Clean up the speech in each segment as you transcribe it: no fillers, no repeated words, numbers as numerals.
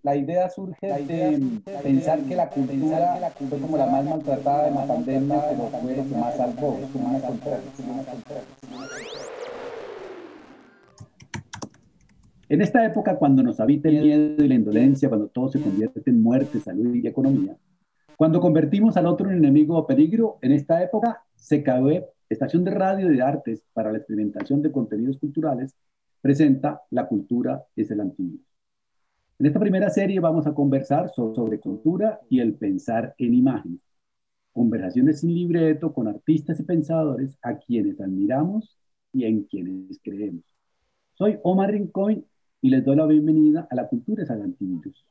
la idea surge de pensar que la cultura fue como la más maltratada en la pandemia, pero fue lo que más salvó, es como una contradicción. En esta época, cuando nos habita el miedo y la indolencia, cuando todo se convierte en muerte, salud y economía, cuando convertimos al otro en enemigo o peligro, en esta época, CKB, Estación de Radio y de Artes para la Experimentación de Contenidos Culturales, presenta La cultura es el antivirus. En esta primera serie vamos a conversar sobre cultura y el pensar en imágenes. Conversaciones sin libreto con artistas y pensadores a quienes admiramos y en quienes creemos. Soy Omar Rincón y les doy la bienvenida a La cultura es el antivirus.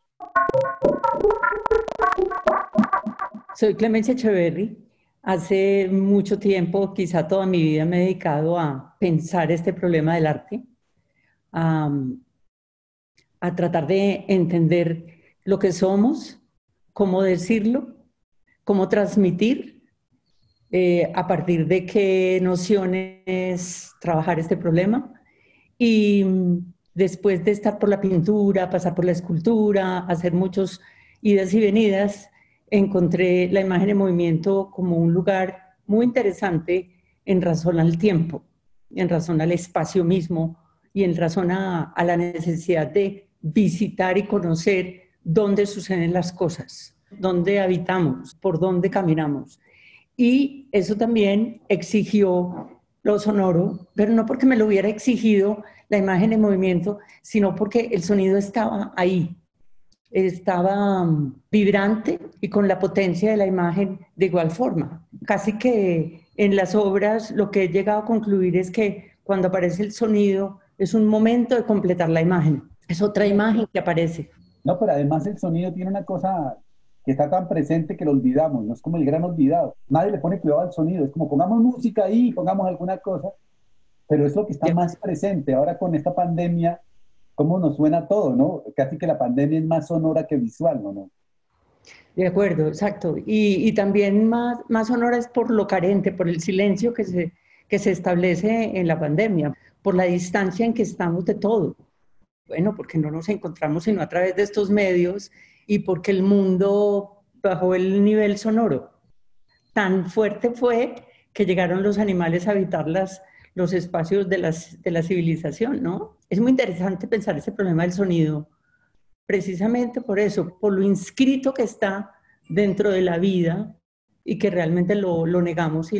Soy Clemencia Echeverry. Hace mucho tiempo, quizá toda mi vida, me he dedicado a pensar este problema del arte, a, a tratar de entender lo que somos, cómo decirlo, cómo transmitir, a partir de qué nociones trabajar este problema. Y después de estar por la pintura, pasar por la escultura, hacer muchos idas y venidas, encontré la imagen en movimiento como un lugar muy interesante en razón al tiempo, en razón al espacio mismo y en razón a la necesidad de visitar y conocer dónde suceden las cosas, dónde habitamos, por dónde caminamos. Y eso también exigió lo sonoro, pero no porque me lo hubiera exigido la imagen en movimiento, sino porque el sonido estaba ahí, estaba vibrante y con la potencia de la imagen de igual forma. Casi que en las obras lo que he llegado a concluir es que cuando aparece el sonido es un momento de completar la imagen, es otra imagen que aparece. No, pero además el sonido tiene una cosa que está tan presente que lo olvidamos, no es como el gran olvidado. Nadie le pone cuidado al sonido, es como pongamos música ahí, pongamos alguna cosa, pero es lo que está más presente. Ahora con esta pandemia, cómo nos suena todo, ¿no? Casi que la pandemia es más sonora que visual, ¿no? ¿No? De acuerdo, exacto. Y también más sonora es por lo carente, por el silencio que se establece en la pandemia, por la distancia en que estamos de todo. Bueno, porque no nos encontramos sino a través de estos medios y porque el mundo bajó el nivel sonoro. Tan fuerte fue que llegaron los animales a habitar los espacios de la civilización, ¿no? Es muy interesante pensar ese problema del sonido precisamente por eso, por lo inscrito que está dentro de la vida y que realmente lo negamos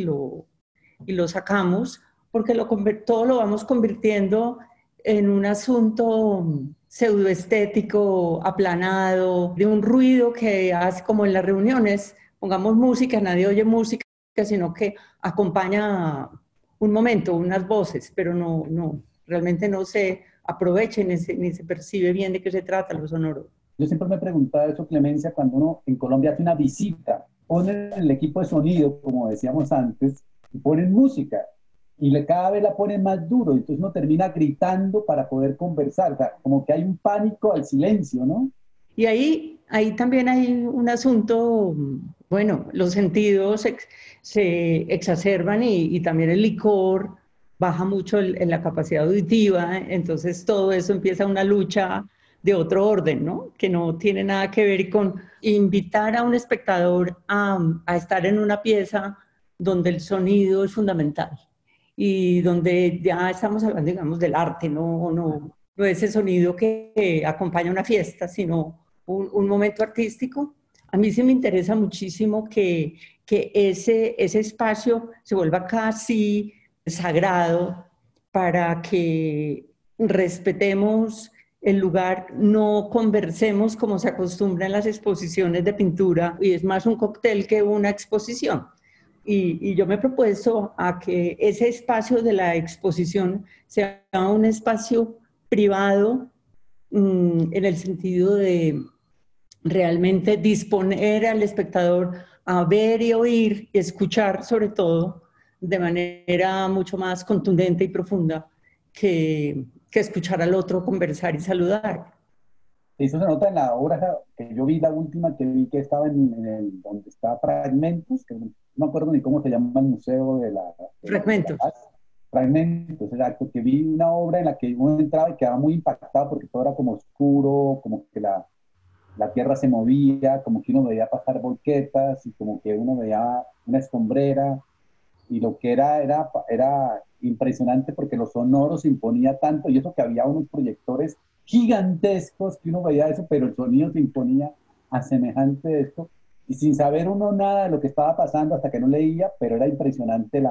y lo sacamos, porque todo lo vamos convirtiendo en un asunto pseudoestético, aplanado, de un ruido que hace como en las reuniones, pongamos música, nadie oye música, sino que acompaña un momento, unas voces, pero realmente no se aprovecha ni se percibe bien de qué se trata lo sonoro. Yo siempre me he preguntado eso, Clemencia, cuando uno en Colombia hace una visita, ponen el equipo de sonido, como decíamos antes, y ponen música, y cada vez la ponen más duro, y entonces uno termina gritando para poder conversar, o sea, como que hay un pánico al silencio, ¿no? Y ahí también hay un asunto, bueno, los sentidos se exacerban y también el licor baja mucho en la capacidad auditiva, entonces todo eso empieza una lucha de otro orden, ¿no? Que no tiene nada que ver con invitar a un espectador a estar en una pieza donde el sonido es fundamental y donde ya estamos hablando, digamos, del arte, no ese sonido que acompaña una fiesta, sino un momento artístico. A mí sí me interesa muchísimo que ese espacio se vuelva casi sagrado para que respetemos el lugar, no conversemos como se acostumbra en las exposiciones de pintura, y es más un cóctel que una exposición. Y yo me he propuesto a que ese espacio de la exposición sea un espacio privado, en el sentido de realmente disponer al espectador a ver y oír y escuchar, sobre todo, de manera mucho más contundente y profunda que escuchar al otro conversar y saludar. Eso se nota en la obra que yo vi, la última que vi que estaba en el, donde está Fragmentos, que no me acuerdo ni cómo se llama el museo de la Fragmentos. paz. Fragmentos, exacto, que vi una obra en la que uno entraba y quedaba muy impactado porque todo era como oscuro, como que la tierra se movía, como que uno veía pasar volquetas y como que uno veía una escombrera y lo que era impresionante porque los sonoros se imponía tanto y eso que había unos proyectores gigantescos que uno veía eso, pero el sonido se imponía a semejante de esto y sin saber uno nada de lo que estaba pasando hasta que no leía, pero era impresionante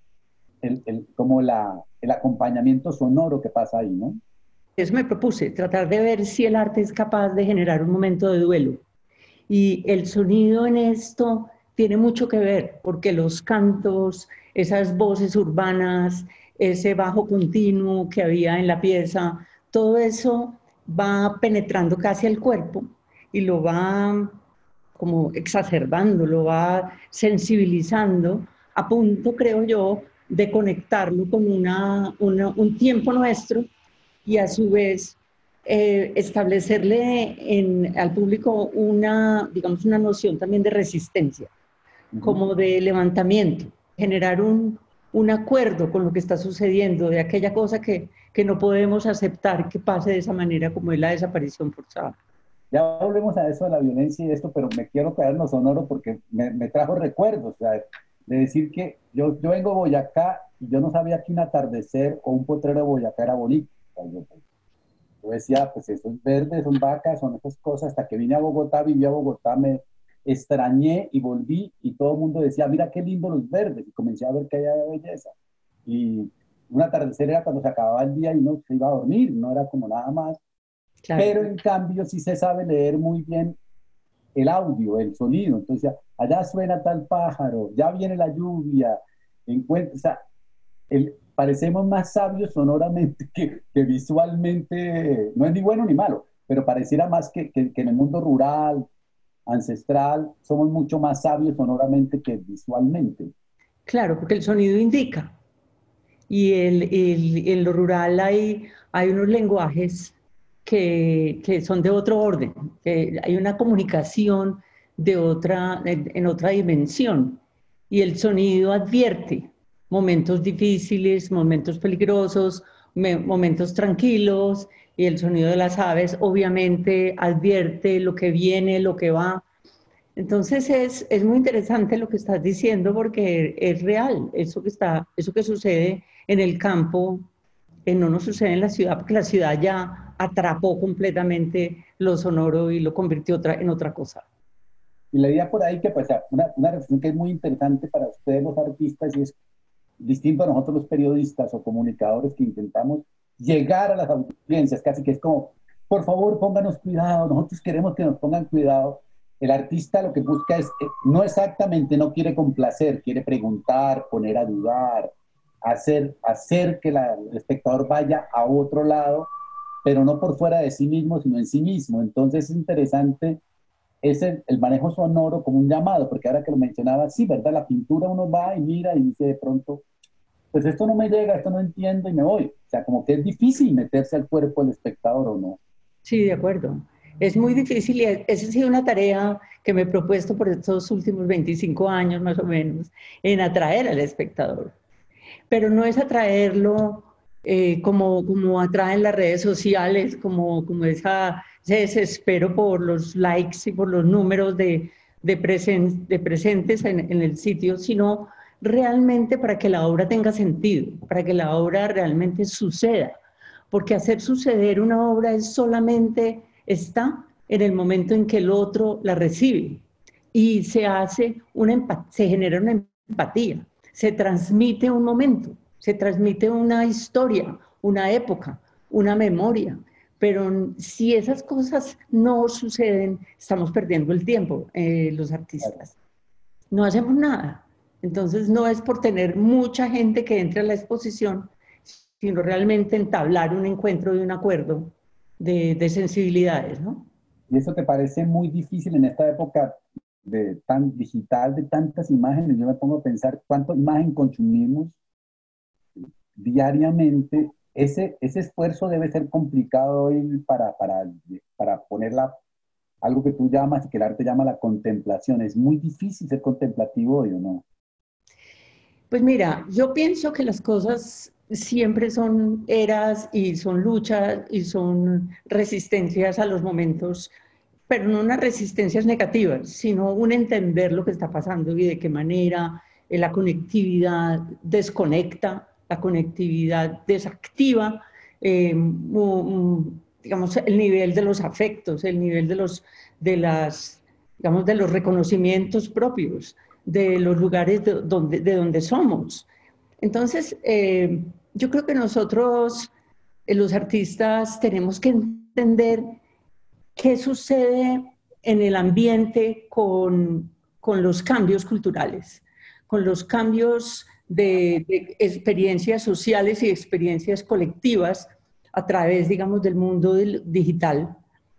como el acompañamiento sonoro que pasa ahí, ¿no? Eso me propuse, tratar de ver si el arte es capaz de generar un momento de duelo. Y el sonido en esto tiene mucho que ver, porque los cantos, esas voces urbanas, ese bajo continuo que había en la pieza, todo eso va penetrando casi al cuerpo y lo va como exacerbando, lo va sensibilizando, a punto, creo yo, de conectarlo con un tiempo nuestro y a su vez establecerle al público digamos, una noción también de resistencia, Uh -huh. como de levantamiento, generar un acuerdo con lo que está sucediendo, de aquella cosa que no podemos aceptar que pase de esa manera como es la desaparición forzada. Ya volvemos a eso de la violencia y esto, pero me quiero quedar en lo sonoro porque me trajo recuerdos, o sea, de decir que yo vengo de Boyacá y yo no sabía que un atardecer o un potrero de Boyacá era bonito. O sea, yo decía, pues eso es verde, son vacas, son esas cosas, hasta que vine a Bogotá, viví a Bogotá, me extrañé y volví y todo el mundo decía, mira qué lindo los verdes, y comencé a ver que había belleza. Y un atardecer era cuando se acababa el día y uno se iba a dormir, no era como nada más. Claro. Pero en cambio sí se sabe leer muy bien el audio, el sonido. Entonces, allá suena tal pájaro, ya viene la lluvia, o sea, parecemos más sabios sonoramente que visualmente, no es ni bueno ni malo, pero pareciera más que en el mundo rural, ancestral, somos mucho más sabios sonoramente que visualmente. Claro, porque el sonido indica. Y en lo rural hay unos lenguajes que son de otro orden, que hay una comunicación en otra dimensión. Y el sonido advierte momentos difíciles, momentos peligrosos, momentos tranquilos, y el sonido de las aves obviamente advierte lo que viene, lo que va. Entonces es muy interesante lo que estás diciendo porque es real, eso que sucede en el campo, no nos sucede en la ciudad porque la ciudad ya atrapó completamente lo sonoro y lo convirtió en otra cosa. Y la idea por ahí que, pues, una reflexión que es muy interesante para ustedes los artistas y es distinto a nosotros los periodistas o comunicadores que intentamos llegar a las audiencias, casi que es como, por favor, pónganos cuidado, nosotros queremos que nos pongan cuidado. El artista lo que busca es, no exactamente, no quiere complacer, quiere preguntar, poner a dudar, hacer que el espectador vaya a otro lado, pero no por fuera de sí mismo, sino en sí mismo. Entonces es interesante es el manejo sonoro como un llamado, porque ahora que lo mencionaba, sí, ¿verdad? La pintura uno va y mira y dice de pronto, pues esto no me llega, esto no entiendo y me voy. O sea, como que es difícil meterse al cuerpo del espectador o no. Sí, de acuerdo. Es muy difícil y esa ha sido una tarea que me he propuesto por estos últimos 25 años más o menos, en atraer al espectador. Pero no es atraerlo como atraen las redes sociales, como ese desespero por los likes y por los números de presentes en el sitio, sino realmente para que la obra tenga sentido, para que la obra realmente suceda. Porque hacer suceder una obra es solamente está en el momento en que el otro la recibe y se genera una empatía, se transmite un momento, se transmite una historia, una época, una memoria. Pero si esas cosas no suceden, estamos perdiendo el tiempo, los artistas. No hacemos nada. Entonces no es por tener mucha gente que entre a la exposición, sino realmente entablar un encuentro y un acuerdo de sensibilidades, ¿no? Y eso te parece muy difícil en esta época de tan digital, de tantas imágenes. Yo me pongo a pensar cuánta imagen consumimos diariamente. Ese esfuerzo debe ser complicado hoy para ponerla, algo que tú llamas y que el arte llama la contemplación. Es muy difícil ser contemplativo hoy, ¿o no? Pues mira, yo pienso que las cosas siempre son eras y son luchas y son resistencias a los momentos pero no unas resistencias negativas, sino un entender lo que está pasando y de qué manera la conectividad desconecta, la conectividad desactiva, digamos, el nivel de los afectos, el nivel digamos, de los reconocimientos propios, de los lugares de donde somos. Entonces, yo creo que nosotros, los artistas, tenemos que entender qué sucede en el ambiente con los cambios culturales, con los cambios de experiencias sociales y experiencias colectivas a través, digamos, del mundo digital.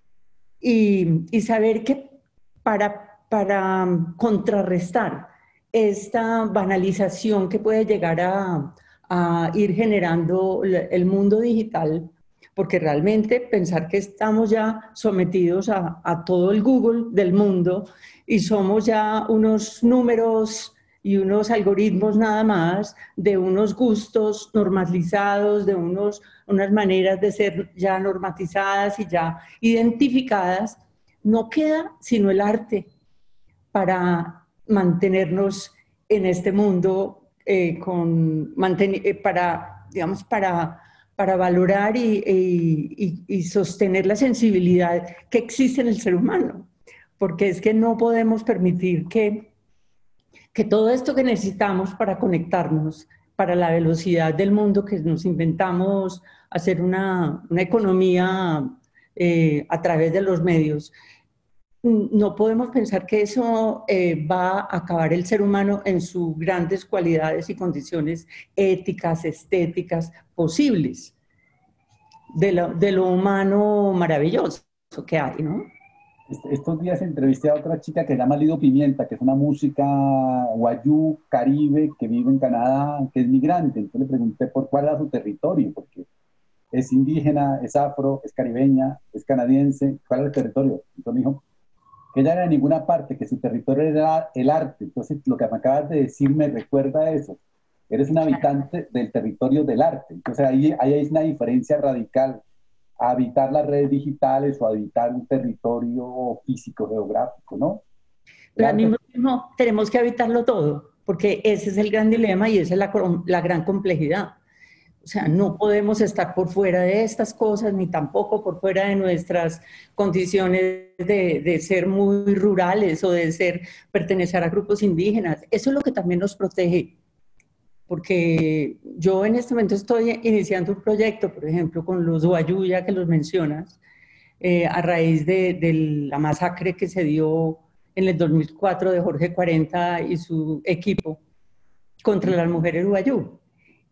Y saber que para contrarrestar esta banalización que puede llegar a ir generando el mundo digital, porque realmente pensar que estamos ya sometidos a todo el Google del mundo y somos ya unos números y unos algoritmos nada más, de unos gustos normalizados, de unas maneras de ser ya normatizadas y ya identificadas, no queda sino el arte para mantenernos en este mundo, digamos, para valorar y sostener la sensibilidad que existe en el ser humano, porque es que no podemos permitir que todo esto que necesitamos para conectarnos, para la velocidad del mundo que nos inventamos, hacer una economía a través de los medios, no podemos pensar que eso va a acabar el ser humano en sus grandes cualidades y condiciones éticas, estéticas posibles de lo humano maravilloso que hay, ¿no? Estos días entrevisté a otra chica que se llama Lido Pimienta, que es una música guayú, caribe, que vive en Canadá, que es migrante. Entonces le pregunté por cuál era su territorio, porque es indígena, es afro, es caribeña, es canadiense, ¿cuál era el territorio? Entonces me dijo que ella no era de ninguna parte, que su territorio era el arte. Entonces lo que me acabas de decir me recuerda a eso. Eres un habitante del territorio del arte. Entonces ahí hay una diferencia radical a habitar las redes digitales o a habitar un territorio físico, geográfico, ¿no? El Pero al arte, mismo tiempo tenemos que habitarlo todo, porque ese es el gran dilema y esa es la gran complejidad. O sea, no podemos estar por fuera de estas cosas, ni tampoco por fuera de nuestras condiciones de ser muy rurales o de pertenecer a grupos indígenas. Eso es lo que también nos protege, porque yo en este momento estoy iniciando un proyecto, por ejemplo, con los Wayuu, ya que los mencionas, a raíz de la masacre que se dio en el 2004 de Jorge 40 y su equipo contra las mujeres Wayuu.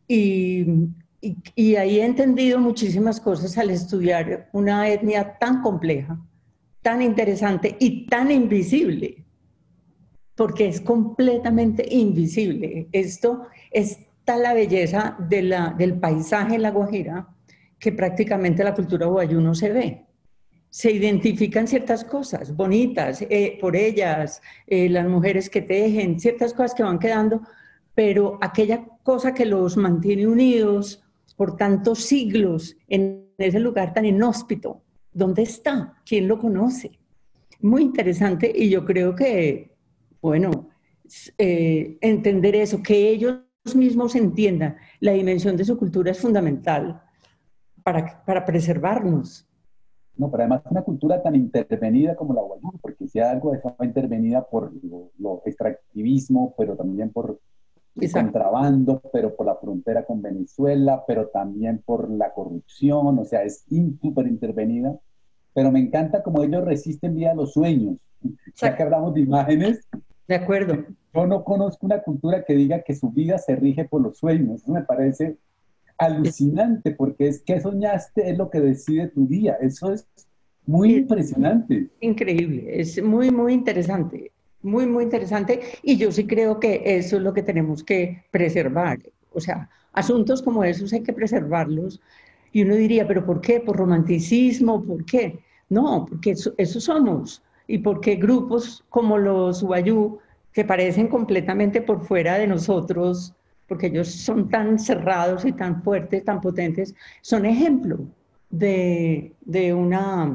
Y ahí he entendido muchísimas cosas al estudiar una etnia tan compleja, tan interesante y tan invisible, porque es completamente invisible. Esto está la belleza del paisaje en La Guajira, que prácticamente la cultura guayú no se ve. Se identifican ciertas cosas bonitas por ellas, las mujeres que tejen, ciertas cosas que van quedando, pero aquella cosa que los mantiene unidos por tantos siglos en ese lugar tan inhóspito, ¿dónde está? ¿Quién lo conoce? Muy interesante y yo creo que, bueno, entender eso, que ellos mismos entiendan la dimensión de su cultura es fundamental para preservarnos. no, pero además una cultura tan intervenida como la guayú, porque si algo estaba intervenida por lo extractivismo, pero también por el Exacto. contrabando, pero por la frontera con Venezuela, pero también por la corrupción, o sea, es súper intervenida, pero me encanta como ellos resisten vía los sueños. Ya que Exacto. hablamos de imágenes, De acuerdo. yo no conozco una cultura que diga que su vida se rige por los sueños. Eso me parece alucinante, porque es que soñaste es lo que decide tu día. Eso es muy Es impresionante. increíble, es muy, muy interesante, muy, muy interesante. Y yo sí creo que eso es lo que tenemos que preservar. O sea, asuntos como esos hay que preservarlos. Y uno diría, ¿pero por qué? ¿Por romanticismo? ¿Por qué? No, porque eso somos. Y porque grupos como los Wayuu, que parecen completamente por fuera de nosotros, porque ellos son tan cerrados y tan fuertes, tan potentes, son ejemplo de una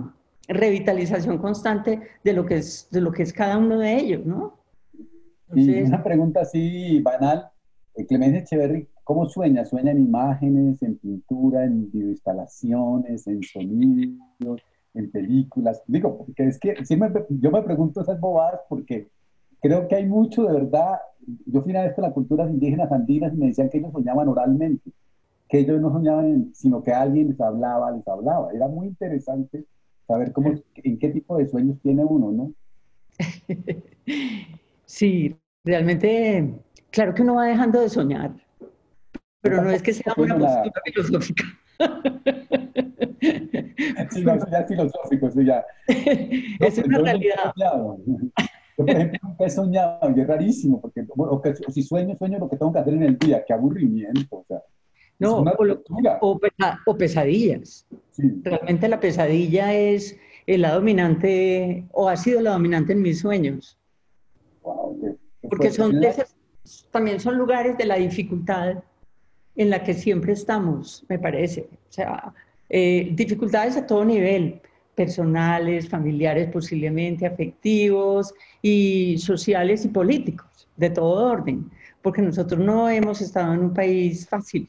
revitalización constante de lo que es cada uno de ellos, ¿no? Y Entonces, una pregunta así banal, Clemencia Echeverry, ¿cómo sueña? ¿Sueña en imágenes, en pintura, en videoinstalaciones, en sonidos, en películas? Digo, porque es que yo me pregunto esas bobadas porque creo que hay mucho de verdad. Yo fui una vez con las culturas indígenas andinas y me decían que ellos soñaban oralmente, que ellos no soñaban, sino que alguien les hablaba, les hablaba. Era muy interesante saber cómo, en qué tipo de sueños tiene uno, ¿no? sí, realmente, claro que uno va dejando de soñar, Yo pero no es tampoco que sea una sueño nada. postura filosófica. Sí, no, eso ya es filosófico, eso ya. No, Es pero una yo nunca he realidad. soñado. Yo, por ejemplo, nunca he soñado y es rarísimo, porque bueno, si sueño, sueño lo que tengo que hacer en el día. Qué aburrimiento, o sea, es No, una tortura. o pesadillas. Sí, Realmente la pesadilla es la dominante o ha sido la dominante en mis sueños, wow, qué porque fuerte. son también son lugares de la dificultad en la que siempre estamos, me parece. O sea, dificultades a todo nivel, personales, familiares, posiblemente afectivos y sociales y políticos, de todo orden, porque nosotros no hemos estado en un país fácil.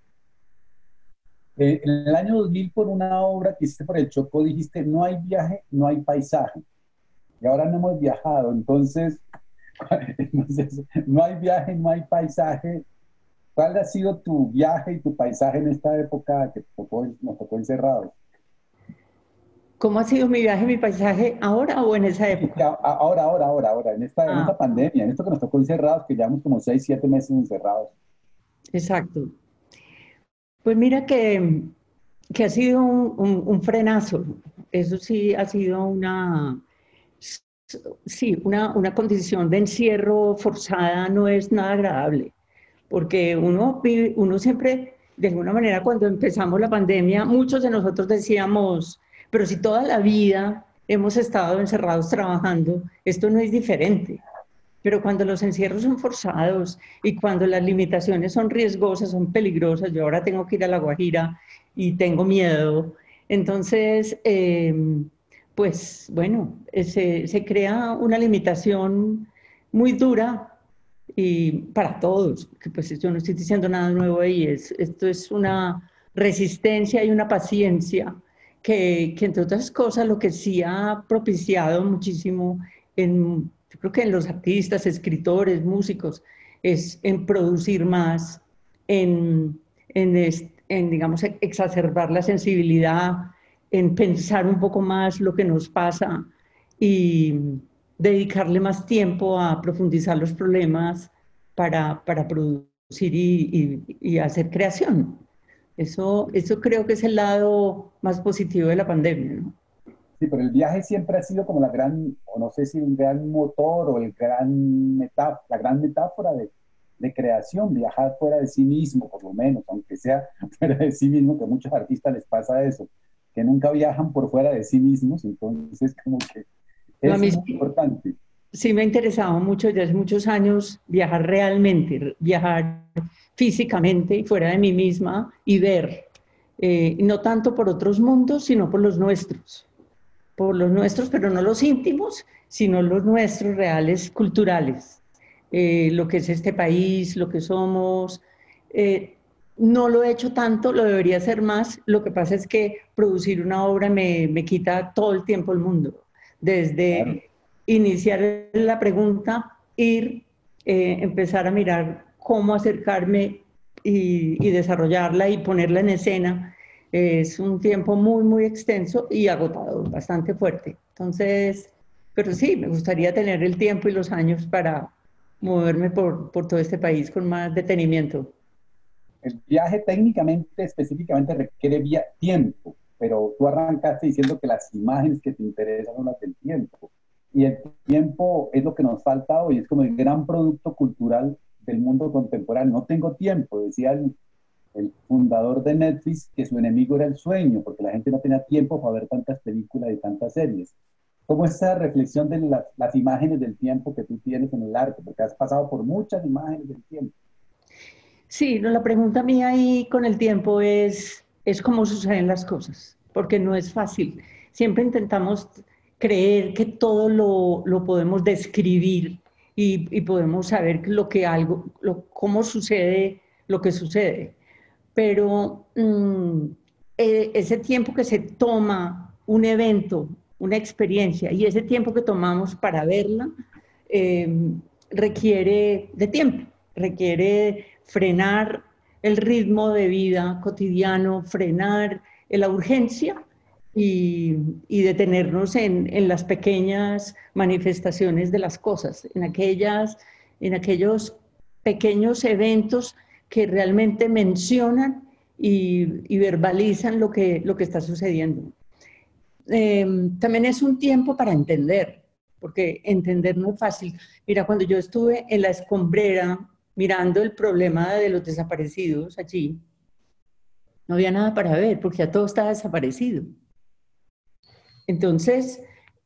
En el año 2000, por una obra que hiciste por el Chocó, dijiste, no hay viaje, no hay paisaje. Y ahora no hemos viajado, entonces, entonces, no hay viaje, no hay paisaje. ¿Cuál ha sido tu viaje y tu paisaje en esta época que nos tocó encerrados? ¿Cómo ha sido mi viaje, mi paisaje ahora o en esa Sí, época? ahora, en Ah, esta pandemia, en esto que nos tocó encerrados, que llevamos como 6, 7 meses encerrados. exacto. Pues mira que ha sido un frenazo. Eso sí ha sido sí, una condición de encierro forzada no es nada agradable, porque uno siempre, de alguna manera, cuando empezamos la pandemia, muchos de nosotros decíamos, pero si toda la vida hemos estado encerrados trabajando, esto no es diferente. Pero cuando los encierros son forzados y cuando las limitaciones son riesgosas, son peligrosas, yo ahora tengo que ir a La Guajira y tengo miedo, entonces, pues bueno, se crea una limitación muy dura y para todos, que pues yo no estoy diciendo nada nuevo ahí, esto es una resistencia y una paciencia que entre otras cosas lo que sí ha propiciado muchísimo yo creo que en los artistas, escritores, músicos, es en producir más, digamos, exacerbar la sensibilidad, en pensar un poco más lo que nos pasa y dedicarle más tiempo a profundizar los problemas para producir y hacer creación. Eso creo que es el lado más positivo de la pandemia, ¿no? Sí, pero el viaje siempre ha sido como la gran, o no sé si un gran motor o el gran la gran metáfora de creación, viajar fuera de sí mismo, por lo menos, aunque sea fuera de sí mismo, que a muchos artistas les pasa eso, que nunca viajan por fuera de sí mismos, entonces como que No, a eso mí es muy importante. sí me ha interesado mucho desde hace muchos años viajar realmente, viajar físicamente fuera de mí misma y ver, no tanto por otros mundos, sino por los nuestros, pero no los íntimos, sino los nuestros reales, culturales, lo que es este país, lo que somos. Eh, no lo he hecho tanto, lo debería hacer más. Lo que pasa es que producir una obra me quita todo el tiempo el mundo. Claro. Desde iniciar la pregunta, empezar a mirar cómo acercarme y desarrollarla y ponerla en escena es un tiempo muy, muy extenso y agotador, bastante fuerte. Entonces, pero sí, me gustaría tener el tiempo y los años para moverme por todo este país con más detenimiento. El viaje técnicamente, específicamente requiere tiempo, pero tú arrancaste diciendo que las imágenes que te interesan son las del tiempo. Y el tiempo es lo que nos falta hoy, es como el gran producto cultural del mundo contemporáneo. No tengo tiempo, decía el fundador de Netflix, que su enemigo era el sueño, porque la gente no tenía tiempo para ver tantas películas y tantas series. ¿Cómo es esa reflexión de las imágenes del tiempo que tú tienes en el arte? Porque has pasado por muchas imágenes del tiempo. Sí, no, la pregunta mía ahí con el tiempo es cómo suceden las cosas, porque no es fácil. siempre intentamos creer que todo lo podemos describir y podemos saber lo que cómo sucede lo que sucede. Pero ese tiempo que se toma un evento, una experiencia, y ese tiempo que tomamos para verla, requiere de tiempo, requiere frenar el ritmo de vida cotidiano, frenar la urgencia y detenernos en las pequeñas manifestaciones de las cosas, en aquellos pequeños eventos que realmente mencionan y verbalizan lo que está sucediendo. También es un tiempo para entender, porque entender no es fácil. Mira, cuando yo estuve en la escombrera mirando el problema de los desaparecidos allí, no había nada para ver, porque ya todo estaba desaparecido. Entonces,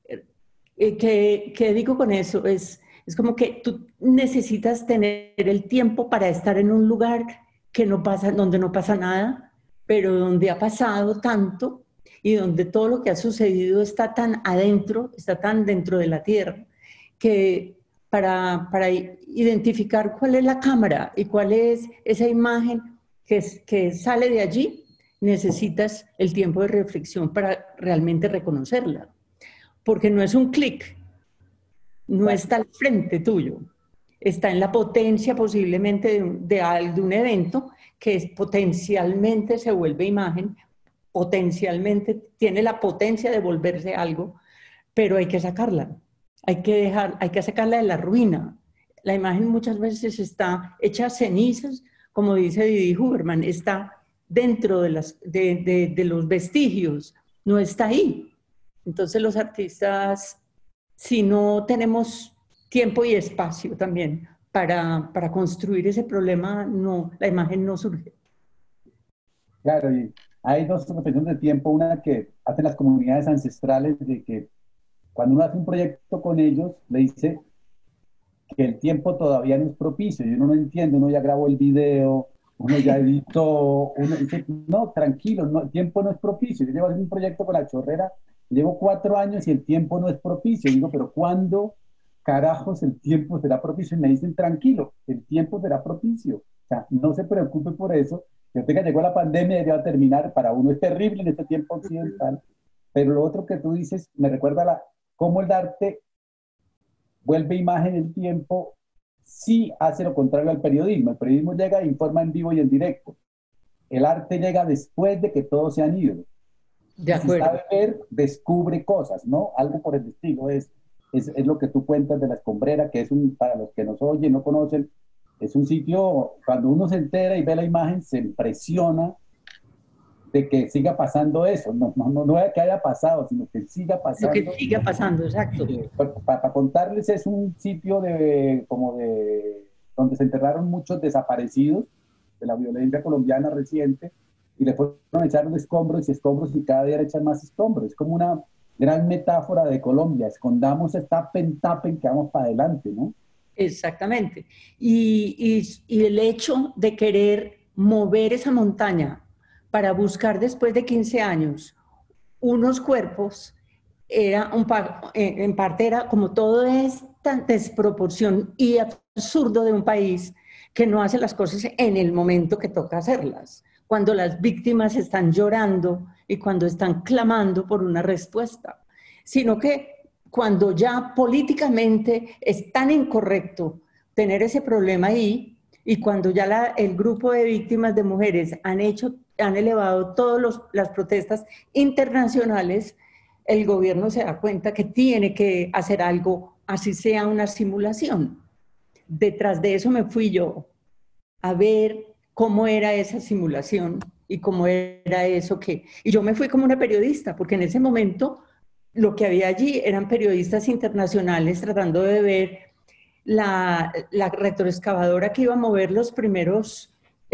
¿qué digo con eso? Es como que tú necesitas tener el tiempo para estar en un lugar donde no pasa nada, pero donde ha pasado tanto y donde todo lo que ha sucedido está tan adentro, está tan dentro de la tierra, que para identificar cuál es la cámara y cuál es esa imagen que sale de allí, necesitas el tiempo de reflexión para realmente reconocerla. Porque no es un clic, no está al frente tuyo, está en la potencia posiblemente de un evento que potencialmente se vuelve imagen, potencialmente tiene la potencia de volverse algo, pero hay que sacarla, hay que sacarla de la ruina. La imagen muchas veces está hecha cenizas, como dice Didi Huberman, está dentro de los vestigios, no está ahí. Entonces los artistas, si no tenemos tiempo y espacio también para construir ese problema, la imagen no surge. Claro, y hay dos concepciones de tiempo, una que hacen las comunidades ancestrales, de que cuando uno hace un proyecto con ellos, le dice que el tiempo todavía no es propicio, y uno no entiende, uno ya grabó el video, uno ya editó, uno dice, no, tranquilo, no, el tiempo no es propicio. Yo llevo haciendo un proyecto con La Chorrera, llevo 4 años y el tiempo no es propicio. Digo, pero ¿cuándo carajos el tiempo será propicio? Y me dicen, tranquilo, el tiempo será propicio. O sea, no se preocupe por eso. Que tenga, llegó la pandemia, ya va a terminar, para uno es terrible en este tiempo occidental, pero lo otro que tú dices me recuerda cómo el arte vuelve imagen el tiempo, sí hace lo contrario al periodismo. El periodismo llega e informa en vivo y en directo. El arte llega después de que todos se han ido. De acuerdo. Si sabe ver, descubre cosas, ¿no? Algo por el estilo. Es lo que tú cuentas de La Escombrera, que es para los que nos oyen, no conocen, es un sitio, cuando uno se entera y ve la imagen, se impresiona de que siga pasando eso. No es que haya pasado, sino que siga pasando. Lo que siga pasando, exacto. Para contarles, es un sitio donde se enterraron muchos desaparecidos de la violencia colombiana reciente, y le fueron a echar escombros y cada día le echan más escombros. Es como una gran metáfora de Colombia: escondamos, tapen, que vamos para adelante, ¿no? Exactamente. Y el hecho de querer mover esa montaña para buscar después de 15 años unos cuerpos, en parte era como todo esta desproporción y absurdo de un país que no hace las cosas en el momento que toca hacerlas, cuando las víctimas están llorando y cuando están clamando por una respuesta, sino que cuando ya políticamente es tan incorrecto tener ese problema ahí, y cuando ya el grupo de víctimas de mujeres han elevado todas las protestas internacionales, el gobierno se da cuenta que tiene que hacer algo, así sea una simulación. Detrás de eso me fui yo a ver cómo era esa simulación y cómo era eso y yo me fui como una periodista, porque en ese momento lo que había allí eran periodistas internacionales tratando de ver la retroexcavadora que iba a mover los primeros,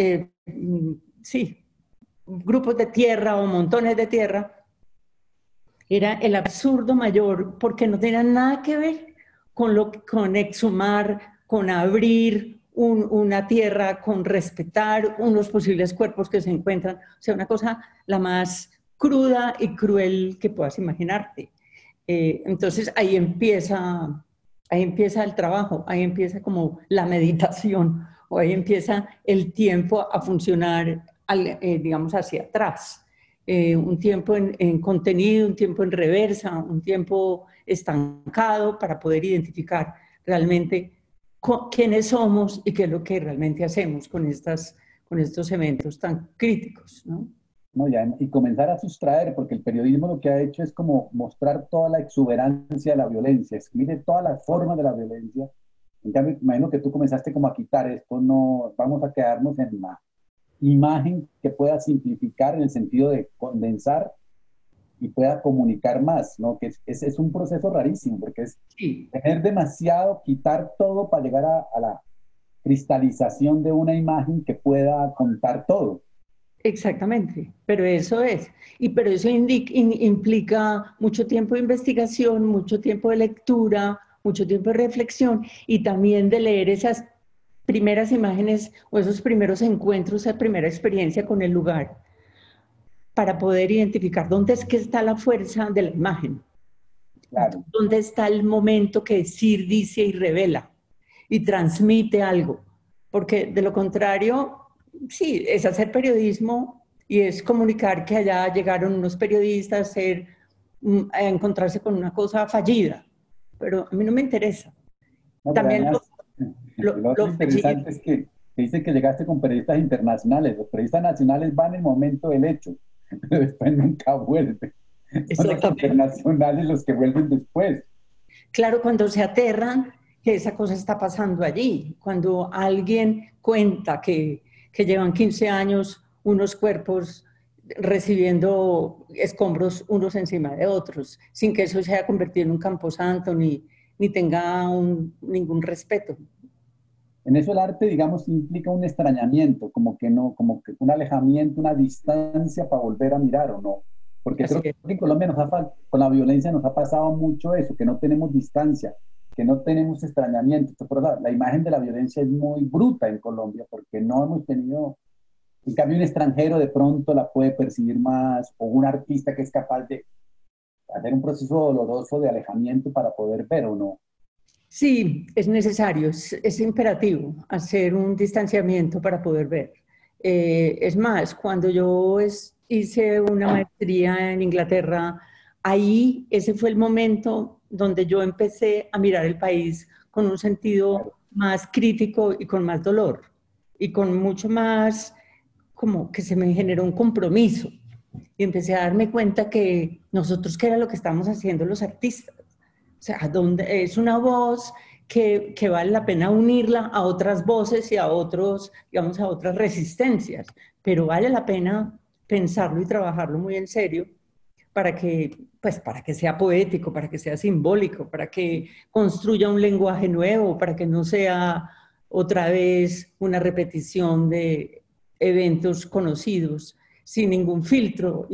grupos de tierra o montones de tierra. Era el absurdo mayor, porque no tenía nada que ver con exhumar, con abrir una tierra, con respetar unos posibles cuerpos que se encuentran. O sea, una cosa la más cruda y cruel que puedas imaginarte. Entonces ahí empieza el trabajo, ahí empieza como la meditación, o ahí empieza el tiempo a funcionar, digamos, hacia atrás. Un tiempo en contenido, un tiempo en reversa, un tiempo estancado para poder identificar realmente quiénes somos y qué es lo que realmente hacemos con estos eventos tan críticos, ¿no? ¿No? Ya, y comenzar a sustraer, porque el periodismo lo que ha hecho es como mostrar toda la exuberancia de la violencia, escribir todas las formas de la violencia. En cambio, imagino que tú comenzaste como a quitar esto, no vamos a quedarnos en la imagen que pueda simplificar en el sentido de condensar y pueda comunicar más, ¿no? Que es un proceso rarísimo, porque es Sí, tener demasiado, quitar todo para llegar a la cristalización de una imagen que pueda contar todo. exactamente, pero eso es. Pero eso implica mucho tiempo de investigación, mucho tiempo de lectura, mucho tiempo de reflexión y también de leer esas primeras imágenes o esos primeros encuentros, esa primera experiencia con el lugar, para poder identificar dónde es que está la fuerza de la imagen, Claro. dónde está el momento que Sir dice y revela y transmite algo. Porque de lo contrario, sí, es hacer periodismo y es comunicar que allá llegaron unos periodistas a encontrarse con una cosa fallida. Pero a mí no me interesa. No, pero También además, lo otro lo fallido. interesante es que dice que llegaste con periodistas internacionales. Los periodistas nacionales van en el momento del hecho, pero después nunca vuelven. Son los Exactamente. internacionales los que vuelven después. Claro, cuando se aterran que esa cosa está pasando allí, cuando alguien cuenta que llevan 15 años unos cuerpos recibiendo escombros unos encima de otros, sin que eso se haya convertido en un camposanto ni tenga ningún respeto. En eso el arte, digamos, implica un extrañamiento, como que no, como que un alejamiento, una distancia para volver a mirar o no. Porque Así creo es. que en Colombia con la violencia nos ha pasado mucho eso, que no tenemos distancia, que no tenemos extrañamiento. Entonces, por eso, la imagen de la violencia es muy bruta en Colombia, porque no hemos tenido, en cambio un extranjero de pronto la puede percibir más, o un artista que es capaz de hacer un proceso doloroso de alejamiento para poder ver o no. Sí, es necesario, es imperativo hacer un distanciamiento para poder ver. Es más, cuando hice una maestría en Inglaterra, ahí ese fue el momento donde yo empecé a mirar el país con un sentido más crítico y con más dolor y con mucho más, como que se me generó un compromiso y empecé a darme cuenta que nosotros, ¿qué era lo que estamos haciendo los artistas? O sea, donde es una voz que vale la pena unirla a otras voces y a otros, digamos, a otras resistencias, pero vale la pena pensarlo y trabajarlo muy en serio pues, para que sea poético, para que sea simbólico, para que construya un lenguaje nuevo, para que no sea otra vez una repetición de eventos conocidos, sin ningún filtro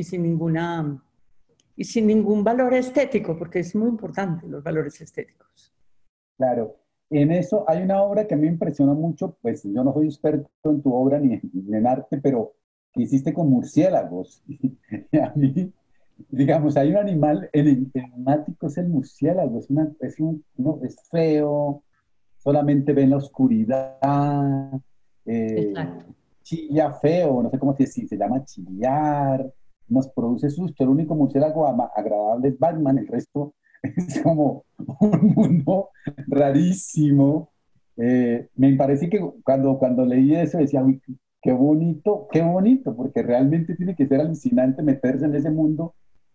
y sin ningún valor estético, porque es muy importante los valores estéticos. Claro, en eso hay una obra que a mí me impresiona mucho, pues yo no soy experto en tu obra ni en arte, pero que hiciste con murciélagos. Y a mí, digamos, hay un animal, el emblemático es el murciélago, es feo, solamente ve en la oscuridad, eh, Exacto. chilla feo, no sé cómo si se llama chillar, nos produce susto. El único murciélago agradable es Batman, el resto es como un mundo rarísimo. Me parece que cuando leí eso decía, "Uy, qué bonito, porque realmente tiene que ser alucinante meterse en ese mundo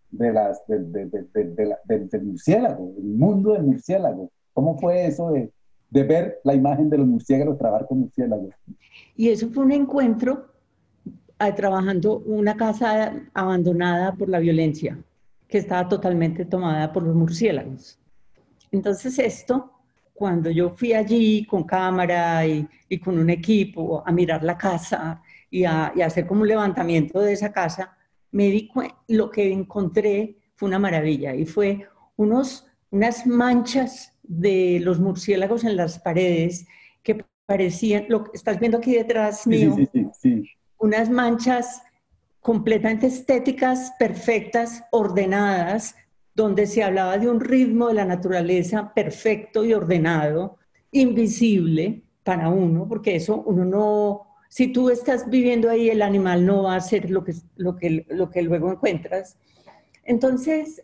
del murciélago, el mundo del murciélago. ¿Cómo fue eso de ver la imagen de los murciélagos, trabajar con murciélagos? Y eso fue un encuentro trabajando una casa abandonada por la violencia, que estaba totalmente tomada por los murciélagos. Entonces esto, cuando yo fui allí con cámara y con un equipo a mirar la casa y a hacer como un levantamiento de esa casa, lo que encontré fue una maravilla y fue unas manchas de los murciélagos en las paredes que parecían, lo que estás viendo aquí detrás Sí, sí, mío, sí, sí, sí. unas manchas completamente estéticas, perfectas, ordenadas, donde se hablaba de un ritmo de la naturaleza perfecto y ordenado, invisible para uno, porque eso uno no, si tú estás viviendo ahí, el animal no va a hacer lo que luego encuentras. Entonces,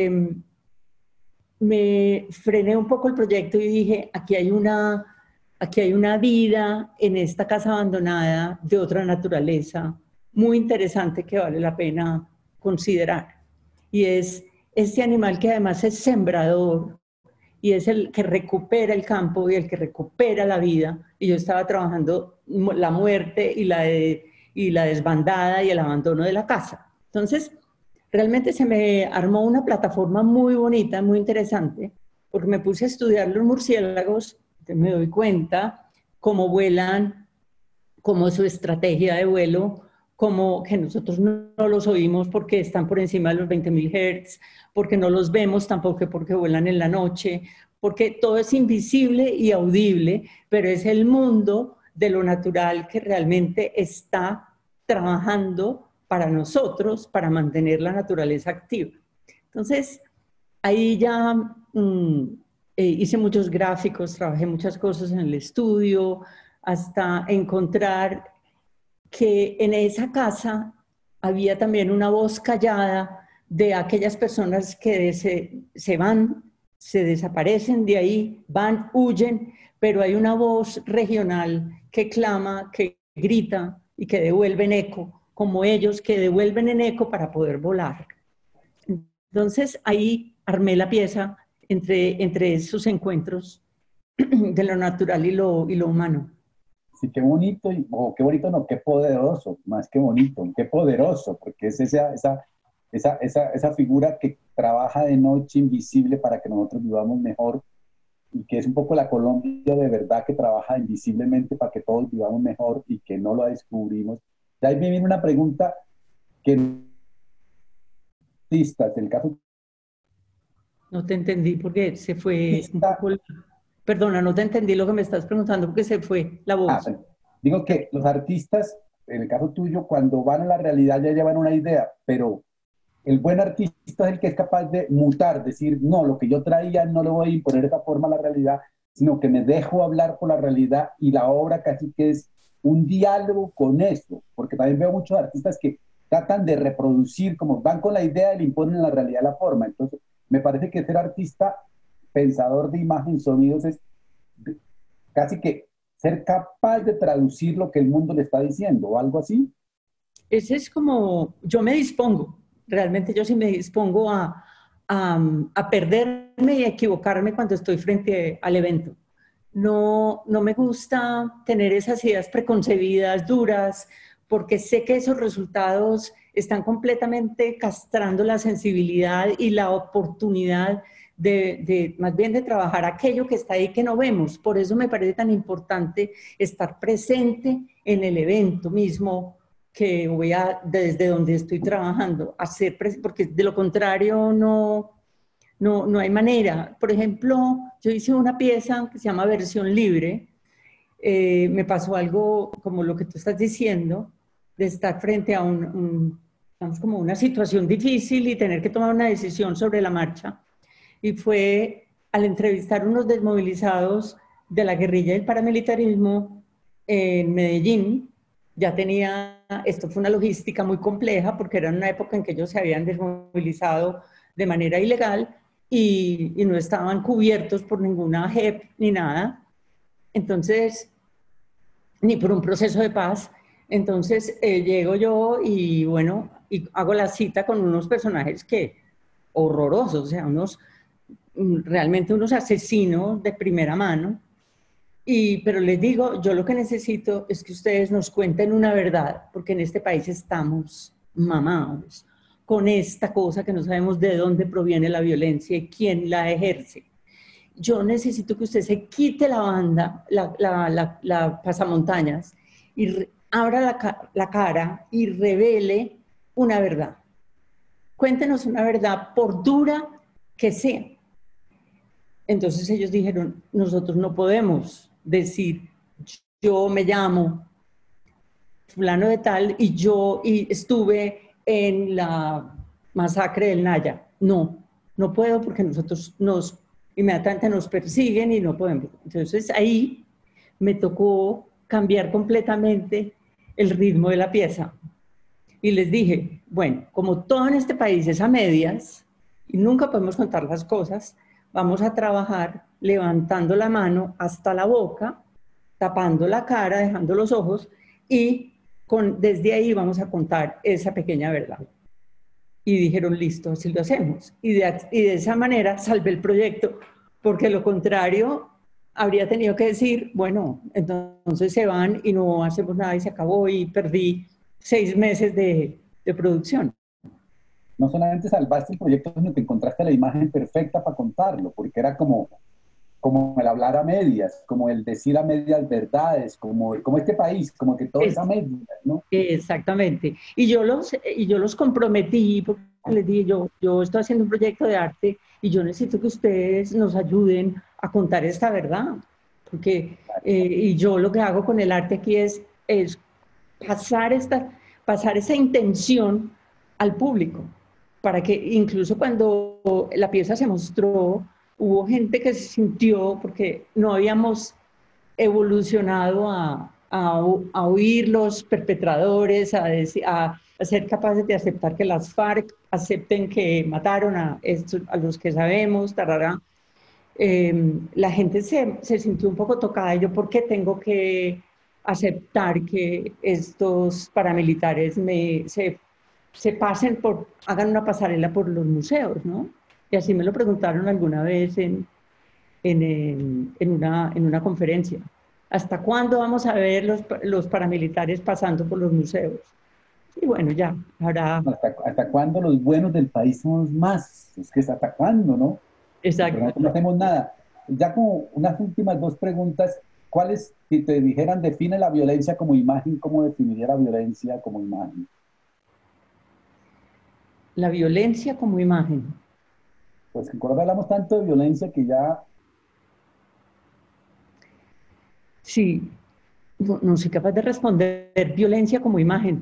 me frené un poco el proyecto y dije, aquí hay una vida en esta casa abandonada de otra naturaleza muy interesante que vale la pena considerar. Y es este animal que además es sembrador y es el que recupera el campo y el que recupera la vida. Y yo estaba trabajando la muerte y la desbandada y el abandono de la casa. Entonces, realmente se me armó una plataforma muy bonita, muy interesante, porque me puse a estudiar los murciélagos, entonces me doy cuenta cómo vuelan, cómo es su estrategia de vuelo, cómo que nosotros no los oímos porque están por encima de los 20.000 Hz, porque no los vemos tampoco porque vuelan en la noche, porque todo es invisible y audible, pero es el mundo de lo natural que realmente está trabajando para nosotros, para mantener la naturaleza activa. Entonces, ahí ya hice muchos gráficos, trabajé muchas cosas en el estudio, hasta encontrar que en esa casa había también una voz callada de aquellas personas que se van, se desaparecen de ahí, van, huyen, pero hay una voz regional que clama, que grita y que devuelve en eco, como ellos que devuelven en eco para poder volar. Entonces ahí armé la pieza entre esos encuentros de lo natural y lo humano. Sí, qué bonito, qué bonito, no, qué poderoso, más que bonito, qué poderoso, porque es esa figura que trabaja de noche invisible para que nosotros vivamos mejor y que es un poco la Colombia de verdad que trabaja invisiblemente para que todos vivamos mejor y que no lo descubrimos. De ahí me viene una pregunta que artistas, el caso No te entendí porque se fue un artista, poco. Perdona, no te entendí lo que me estás preguntando porque se fue la voz. bueno, digo que los artistas, en el caso tuyo, cuando van a la realidad ya llevan una idea, pero el buen artista es el que es capaz de mutar, decir, no, lo que yo traía no lo voy a imponer de esta forma a la realidad, sino que me dejo hablar por la realidad y la obra casi que es un diálogo con eso, porque también veo muchos artistas que tratan de reproducir, como van con la idea y le imponen a la realidad la forma. Entonces, me parece que ser artista, pensador de imagen, sonidos, es casi que ser capaz de traducir lo que el mundo le está diciendo o algo así. Ese es como, yo me dispongo, realmente yo sí me dispongo a perderme y a equivocarme cuando estoy frente al evento. No, no me gusta tener esas ideas preconcebidas, duras, porque sé que esos resultados están completamente castrando la sensibilidad y la oportunidad más bien de trabajar aquello que está ahí que no vemos. Por eso me parece tan importante estar presente en el evento mismo que voy desde donde estoy trabajando, hacer, porque de lo contrario no hay manera. Por ejemplo, yo hice una pieza que se llama Versión Libre. Me pasó algo como lo que tú estás diciendo, de estar frente a digamos, como una situación difícil y tener que tomar una decisión sobre la marcha. Y fue al entrevistar unos desmovilizados de la guerrilla y el paramilitarismo en Medellín. Ya tenía, esto fue una logística muy compleja porque era una época en que ellos se habían desmovilizado de manera ilegal y no estaban cubiertos por ninguna JEP ni nada. Entonces, ni por un proceso de paz. Entonces, llego yo y bueno, y hago la cita con unos personajes que horrorosos, o sea, realmente unos asesinos de primera mano. Pero les digo, yo lo que necesito es que ustedes nos cuenten una verdad, porque en este país estamos mamados con esta cosa que no sabemos de dónde proviene la violencia y quién la ejerce. Yo necesito que usted se quite la banda, la pasamontañas, y abra la cara y revele una verdad. Cuéntenos una verdad, por dura que sea. Entonces ellos dijeron, nosotros no podemos decir, yo me llamo fulano de tal, y estuve en la masacre del Naya. No, no puedo porque nosotros inmediatamente nos persiguen y no podemos. Entonces ahí me tocó cambiar completamente el ritmo de la pieza. Y les dije, bueno, como todo en este país es a medias y nunca podemos contar las cosas, vamos a trabajar levantando la mano hasta la boca, tapando la cara, dejando los ojos y desde ahí vamos a contar esa pequeña verdad. Y dijeron, listo, así lo hacemos. Y de esa manera salvé el proyecto, porque lo contrario habría tenido que decir, bueno, entonces se van y no hacemos nada y se acabó y perdí 6 meses de producción. No solamente salvaste el proyecto, sino que encontraste la imagen perfecta para contarlo, porque era como el hablar a medias, como el decir a medias verdades, como este país, como que todo es a medias, ¿no? Exactamente. Y yo los comprometí, porque les dije, yo estoy haciendo un proyecto de arte y yo necesito que ustedes nos ayuden a contar esta verdad. Porque, y yo lo que hago con el arte aquí es pasar esa intención al público, para que incluso cuando la pieza se mostró, hubo gente que se sintió, porque no habíamos evolucionado a oír los perpetradores, a ser capaces de aceptar que las FARC acepten que mataron a los que sabemos, tarará. La gente se sintió un poco tocada. Y yo, ¿por qué tengo que aceptar que estos paramilitares se hagan una pasarela por los museos, ¿no? Y así me lo preguntaron alguna vez en una conferencia. ¿Hasta cuándo vamos a ver los paramilitares pasando por los museos? Y bueno, ya, ahora... ¿Hasta cuándo los buenos del país somos más? Es que es hasta cuándo, ¿no? Pero nosotros no Exacto. hacemos nada. Ya como unas últimas dos preguntas, ¿cuáles, si te dijeran, define la violencia como imagen, cómo definiría la violencia como imagen? La violencia como imagen. Pues en Colombia hablamos tanto de violencia que ya... Sí, no soy capaz de responder violencia como imagen,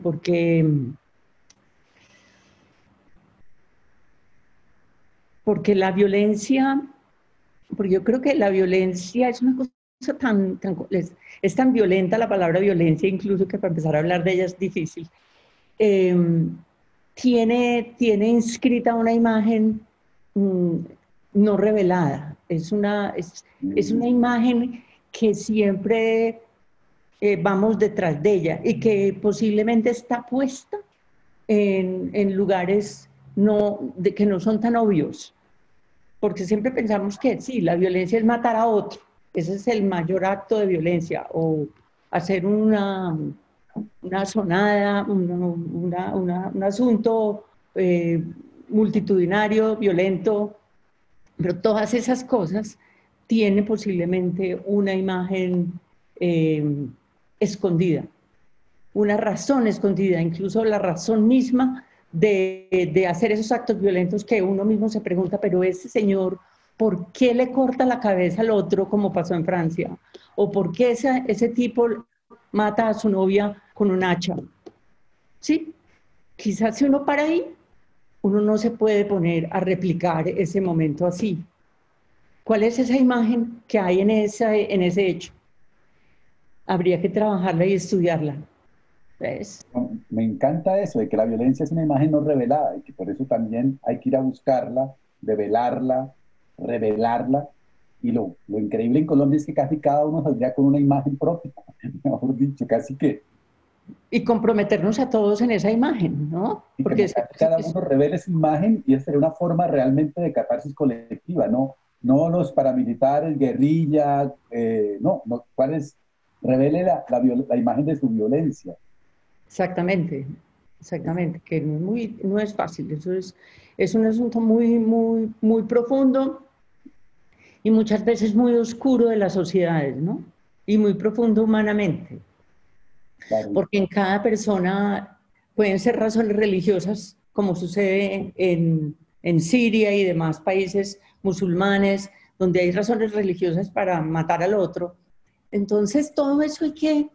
porque la violencia, porque yo creo que la violencia es una cosa es tan violenta la palabra violencia, incluso que para empezar a hablar de ella es difícil. Eh, tiene inscrita una imagen mm, no revelada, es una imagen que siempre vamos detrás de ella y que posiblemente está puesta en lugares que no son tan obvios, porque siempre pensamos que sí, la violencia es matar a otro, ese es el mayor acto de violencia, o hacer una sonada, un asunto multitudinario, violento, pero todas esas cosas tienen posiblemente una imagen eh, escondida, una razón escondida, incluso la razón misma de hacer esos actos violentos, que uno mismo se pregunta, pero ese señor, ¿por qué le corta la cabeza al otro como pasó en Francia? ¿O por qué ese tipo mata a su novia con un hacha? Sí, quizás si uno para ahí, uno no se puede poner a replicar ese momento así. ¿Cuál es esa imagen que hay en ese hecho? Habría que trabajarla y estudiarla. ¿Ves? Me encanta eso, de que la violencia es una imagen no revelada y que por eso también hay que ir a buscarla, develarla, revelarla. Y lo increíble en Colombia es que casi cada uno saldría con una imagen propia, mejor dicho, casi que, Y comprometernos a todos en esa imagen, ¿no? y que Porque casi cada uno revele su imagen y esa sería una forma realmente de catarsis colectiva, ¿no? No los paramilitares, guerrilla, no, ¿cuál es? Revele la imagen de su violencia. exactamente, exactamente, que no es fácil, es un asunto muy, muy, muy profundo y muchas veces muy oscuro de las sociedades, ¿no? Y muy profundo humanamente, Claro, porque en cada persona pueden ser razones religiosas, como sucede en Siria y demás países musulmanes, donde hay razones religiosas para matar al otro. Entonces, todo eso hay que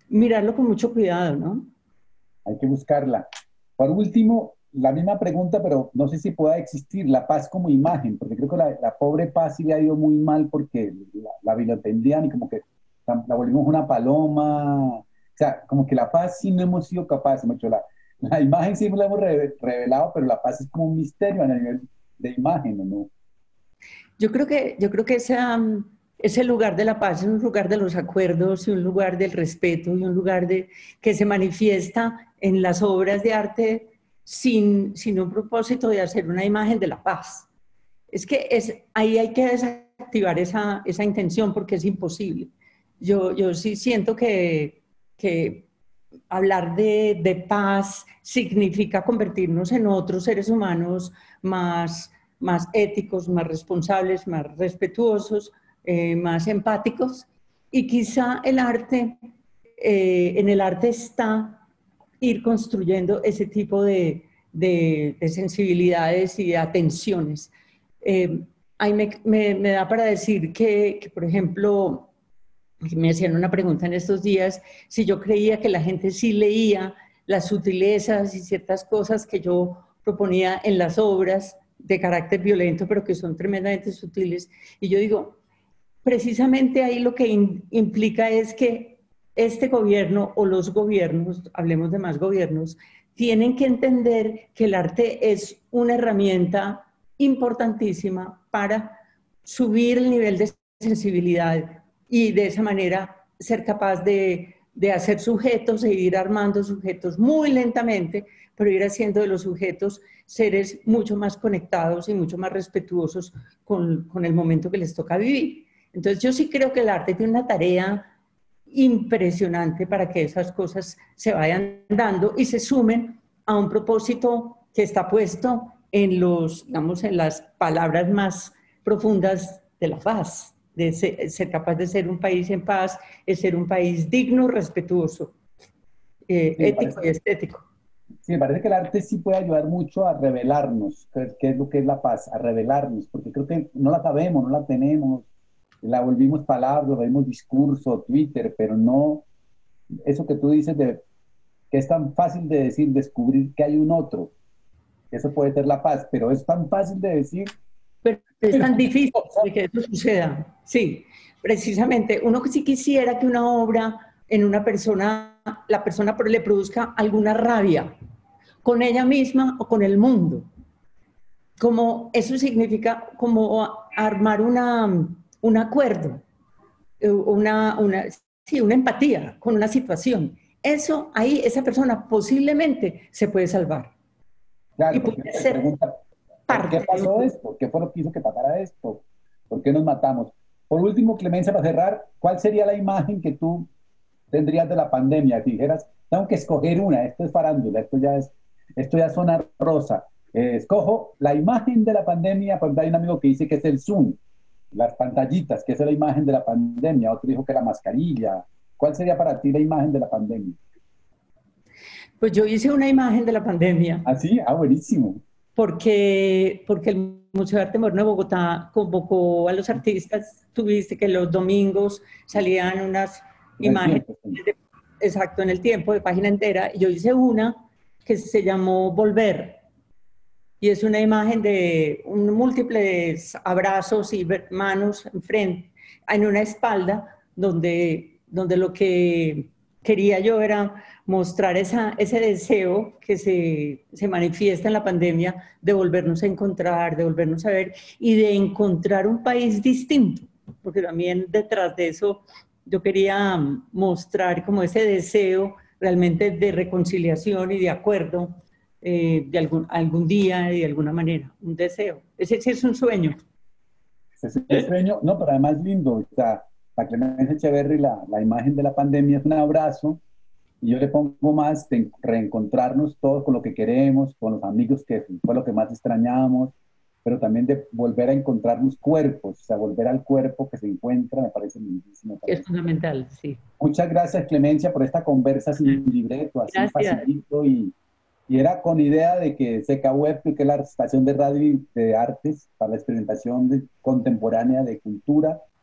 mirarlo con mucho cuidado, ¿no? Hay que buscarla. Por último, la misma pregunta, pero no sé si pueda existir la paz como imagen, porque creo que la pobre paz sí le ha ido muy mal porque la vilipendian y como que la volvimos una paloma. O sea, como que la paz sí no hemos sido capaces, mucho la imagen sí la hemos revelado, pero la paz es como un misterio a nivel de imagen, ¿o no? Yo creo que ese lugar de la paz es un lugar de los acuerdos y un lugar del respeto y un lugar que se manifiesta en las obras de arte sin un propósito de hacer una imagen de la paz. Es que ahí hay que desactivar esa intención porque es imposible. Yo sí siento que hablar de paz significa convertirnos en otros seres humanos más éticos, más responsables, más respetuosos, más empáticos. Y quizá en el arte está ir construyendo ese tipo de sensibilidades y de atenciones. Ahí me da para decir que, por ejemplo, me hacían una pregunta en estos días, si yo creía que la gente sí leía las sutilezas y ciertas cosas que yo proponía en las obras de carácter violento, pero que son tremendamente sutiles. Y yo digo, precisamente ahí lo que implica es que este gobierno o los gobiernos, hablemos de más gobiernos, tienen que entender que el arte es una herramienta importantísima para subir el nivel de sensibilidad y de esa manera ser capaz de hacer sujetos e ir armando sujetos muy lentamente, pero ir haciendo de los sujetos seres mucho más conectados y mucho más respetuosos con el momento que les toca vivir. Entonces yo sí creo que el arte tiene una tarea impresionante para que esas cosas se vayan dando y se sumen a un propósito que está puesto digamos, en las palabras más profundas de la paz, de ser capaz de ser un país en paz, es ser un país digno, respetuoso, Sí, ético y estético. sí, me parece que el arte sí puede ayudar mucho a revelarnos qué es lo que es la paz, a revelarnos, porque creo que no la sabemos, no la tenemos, la volvimos palabras, la volvimos discurso, Twitter, pero no eso que tú dices de que es tan fácil de decir, descubrir que hay un otro, eso puede ser la paz, pero es tan fácil de decir, Pero es pero tan difícil de que eso suceda. Sí, precisamente, uno que sí quisiera que una obra en una persona, la persona le produzca alguna rabia con ella misma o con el mundo. Como eso significa como armar un acuerdo, sí, una empatía con una situación. Eso ahí, esa persona posiblemente se puede salvar y claro, porque puede uno se ser pregunta, ¿por qué parte de pasó un... esto? ¿Qué fue lo que hizo que pasara esto? ¿Por qué nos matamos? Por último, Clemencia, para cerrar, ¿cuál sería la imagen que tú tendrías de la pandemia? Si dijeras, tengo que escoger una, esto es farándula, esto ya suena rosa. Escojo la imagen de la pandemia, pues hay un amigo que dice que es el Zoom, las pantallitas, que es la imagen de la pandemia, otro dijo que la mascarilla. ¿Cuál sería para ti la imagen de la pandemia? Pues yo hice una imagen de la pandemia Ah, sí, ah, buenísimo. porque el Museo de Arte Moderno de Bogotá convocó a los artistas. Tuviste que los domingos salían unas En el imágenes, tiempo, sí. exacto, en el tiempo, de página entera. Y yo hice una que se llamó Volver. Y es una imagen de múltiples abrazos y manos enfrente, en una espalda, donde lo que quería yo era mostrar ese deseo que se manifiesta en la pandemia de volvernos a encontrar, de volvernos a ver y de encontrar un país distinto, porque también detrás de eso yo quería mostrar como ese deseo realmente de reconciliación y de acuerdo de algún día y de alguna manera, un deseo. Ese sí es un sueño. Ese es el sueño, no, pero además lindo, o sea, la Clemencia Echeverry, la imagen de la pandemia es un abrazo, y yo le pongo más de reencontrarnos todos con lo que queremos, con los amigos que fue lo que más extrañábamos, pero también de volver a encontrarnos cuerpos, o sea, volver al cuerpo que se encuentra, me parece lindísimo. Que es fundamental, sí. Muchas gracias, Clemencia, por esta conversa sin libreto, así Gracias. facilito y era con idea de que Seca Web, que es la estación de radio y de artes para la experimentación contemporánea de cultura,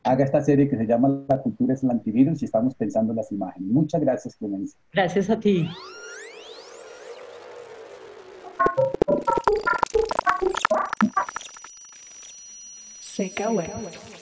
haga esta serie que se llama La cultura es el antivirus y estamos pensando en las imágenes. Muchas gracias, Clemencia. Gracias a ti. Seca Web.